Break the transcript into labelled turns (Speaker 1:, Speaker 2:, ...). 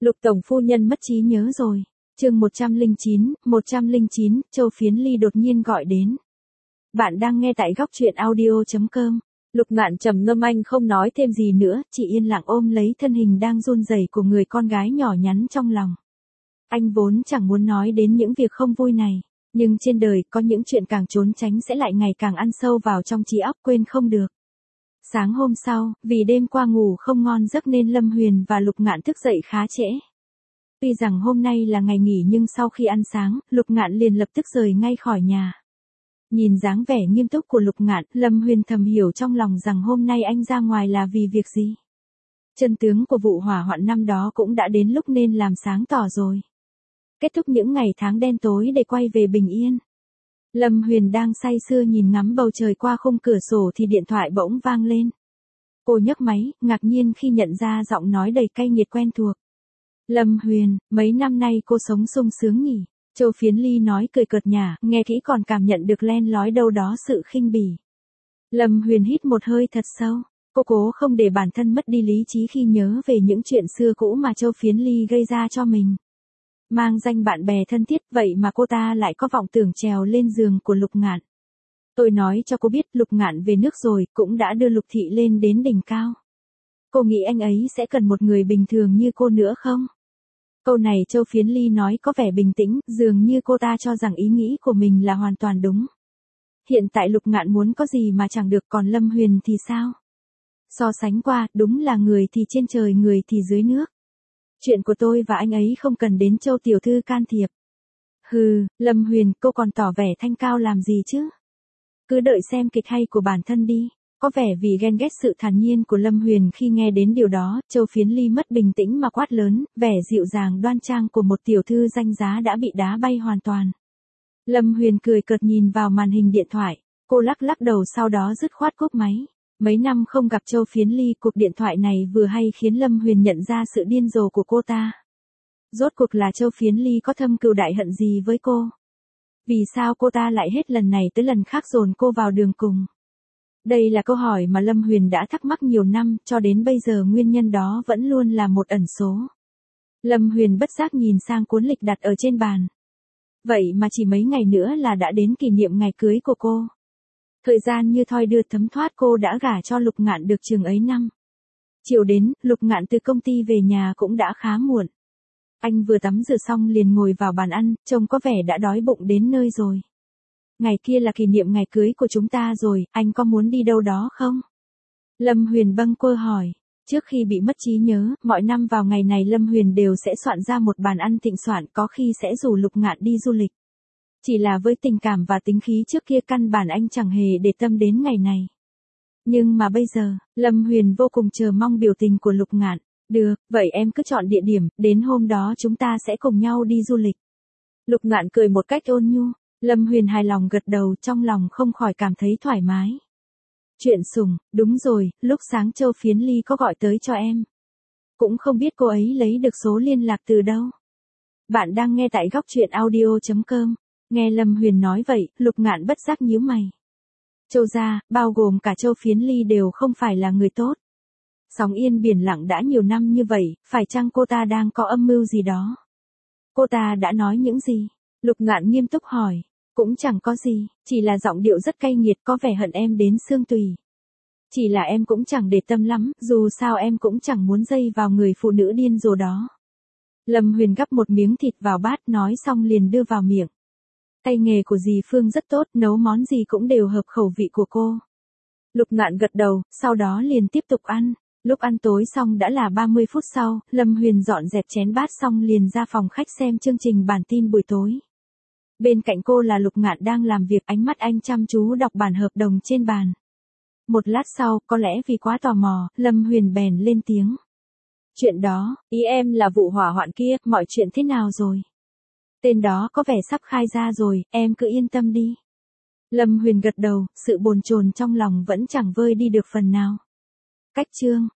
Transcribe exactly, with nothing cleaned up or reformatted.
Speaker 1: Lục tổng phu nhân mất trí nhớ rồi. Chương một trăm lẻ chín, một trăm lẻ chín, Châu Phiến Ly đột nhiên gọi đến. Bạn đang nghe tại góc truyện audio chấm com. Lục Ngạn trầm ngâm, anh không nói thêm gì nữa, chỉ yên lặng ôm lấy thân hình đang run rẩy của người con gái nhỏ nhắn trong lòng. Anh vốn chẳng muốn nói đến những việc không vui này, nhưng trên đời có những chuyện càng trốn tránh sẽ lại ngày càng ăn sâu vào trong trí óc, quên không được. Sáng hôm sau, vì đêm qua ngủ không ngon giấc nên Lâm Huyền và Lục Ngạn thức dậy khá trễ. Tuy rằng hôm nay là ngày nghỉ nhưng sau khi ăn sáng, Lục Ngạn liền lập tức rời ngay khỏi nhà. Nhìn dáng vẻ nghiêm túc của Lục Ngạn, Lâm Huyền thầm hiểu trong lòng rằng hôm nay anh ra ngoài là vì việc gì. Chân tướng của vụ hỏa hoạn năm đó cũng đã đến lúc nên làm sáng tỏ rồi. Kết thúc những ngày tháng đen tối để quay về bình yên. Lâm Huyền đang say sưa nhìn ngắm bầu trời qua khung cửa sổ thì điện thoại bỗng vang lên. Cô nhấc máy, ngạc nhiên khi nhận ra giọng nói đầy cay nghiệt quen thuộc. Lâm Huyền, mấy năm nay cô sống sung sướng nhỉ? Châu Phiến Ly nói cười cợt nhả, nghe kỹ còn cảm nhận được len lói đâu đó sự khinh bỉ. Lâm Huyền hít một hơi thật sâu, cô cố không để bản thân mất đi lý trí khi nhớ về những chuyện xưa cũ mà Châu Phiến Ly gây ra cho mình. Mang danh bạn bè thân thiết vậy mà cô ta lại có vọng tưởng trèo lên giường của Lục Ngạn. Tôi nói cho cô biết Lục Ngạn về nước rồi, cũng đã đưa Lục Thị lên đến đỉnh cao. Cô nghĩ anh ấy sẽ cần một người bình thường như cô nữa không? Câu này Châu Phiến Ly nói có vẻ bình tĩnh, dường như cô ta cho rằng ý nghĩ của mình là hoàn toàn đúng. Hiện tại Lục Ngạn muốn có gì mà chẳng được, còn Lâm Huyền thì sao? So sánh qua, đúng là người thì trên trời người thì dưới nước. Chuyện của tôi và anh ấy không cần đến Châu tiểu thư can thiệp. Hừ, Lâm Huyền, cô còn tỏ vẻ thanh cao làm gì chứ? Cứ đợi xem kịch hay của bản thân đi. Có vẻ vì ghen ghét sự thản nhiên của Lâm Huyền khi nghe đến điều đó, Châu Phiến Ly mất bình tĩnh mà quát lớn, vẻ dịu dàng đoan trang của một tiểu thư danh giá đã bị đá bay hoàn toàn. Lâm Huyền cười cợt nhìn vào màn hình điện thoại, cô lắc lắc đầu sau đó dứt khoát cúp máy. Mấy năm không gặp Châu Phiến Ly, cuộc điện thoại này vừa hay khiến Lâm Huyền nhận ra sự điên rồ của cô ta. Rốt cuộc là Châu Phiến Ly có thâm cừu đại hận gì với cô? Vì sao cô ta lại hết lần này tới lần khác dồn cô vào đường cùng? Đây là câu hỏi mà Lâm Huyền đã thắc mắc nhiều năm, cho đến bây giờ nguyên nhân đó vẫn luôn là một ẩn số. Lâm Huyền bất giác nhìn sang cuốn lịch đặt ở trên bàn. Vậy mà chỉ mấy ngày nữa là đã đến kỷ niệm ngày cưới của cô. Thời gian như thoi đưa thấm thoát, cô đã gả cho Lục Ngạn được chừng ấy năm. Chiều đến, Lục Ngạn từ công ty về nhà cũng đã khá muộn. Anh vừa tắm rửa xong liền ngồi vào bàn ăn, trông có vẻ đã đói bụng đến nơi rồi. Ngày kia là kỷ niệm ngày cưới của chúng ta rồi, anh có muốn đi đâu đó không? Lâm Huyền bâng quơ hỏi. Trước khi bị mất trí nhớ, mọi năm vào ngày này Lâm Huyền đều sẽ soạn ra một bàn ăn thịnh soạn, có khi sẽ rủ Lục Ngạn đi du lịch. Chỉ là với tình cảm và tính khí trước kia căn bản anh chẳng hề để tâm đến ngày này. Nhưng mà bây giờ, Lâm Huyền vô cùng chờ mong biểu tình của Lục Ngạn. Được, vậy em cứ chọn địa điểm, đến hôm đó chúng ta sẽ cùng nhau đi du lịch. Lục Ngạn cười một cách ôn nhu. Lâm Huyền hài lòng gật đầu, trong lòng không khỏi cảm thấy thoải mái. Chuyện sủng, đúng rồi, lúc sáng Châu Phiến Ly có gọi tới cho em. Cũng không biết cô ấy lấy được số liên lạc từ đâu. Bạn đang nghe tại góc truyện audio chấm com. Nghe Lâm Huyền nói vậy, Lục Ngạn bất giác nhíu mày. Châu gia, bao gồm cả Châu Phiến Ly đều không phải là người tốt. Sóng yên biển lặng đã nhiều năm như vậy, phải chăng cô ta đang có âm mưu gì đó? Cô ta đã nói những gì? Lục Ngạn nghiêm túc hỏi. Cũng chẳng có gì, chỉ là giọng điệu rất cay nghiệt, có vẻ hận em đến xương tủy. Chỉ là em cũng chẳng để tâm lắm, dù sao em cũng chẳng muốn dây vào người phụ nữ điên rồ đó. Lâm Huyền gắp một miếng thịt vào bát, nói xong liền đưa vào miệng. Tay nghề của dì Phương rất tốt, nấu món gì cũng đều hợp khẩu vị của cô. Lục Ngạn gật đầu, sau đó liền tiếp tục ăn. Lúc ăn tối xong đã là ba mươi phút sau, Lâm Huyền dọn dẹp chén bát xong liền ra phòng khách xem chương trình bản tin buổi tối. Bên cạnh cô là Lục Ngạn đang làm việc, ánh mắt anh chăm chú đọc bản hợp đồng trên bàn. Một lát sau, có lẽ vì quá tò mò, Lâm Huyền bèn lên tiếng. Chuyện đó, ý em là vụ hỏa hoạn kia, mọi chuyện thế nào rồi? Tên đó có vẻ sắp khai ra rồi, em cứ yên tâm đi. Lâm Huyền gật đầu, sự bồn chồn trong lòng vẫn chẳng vơi đi được phần nào. Cách chương.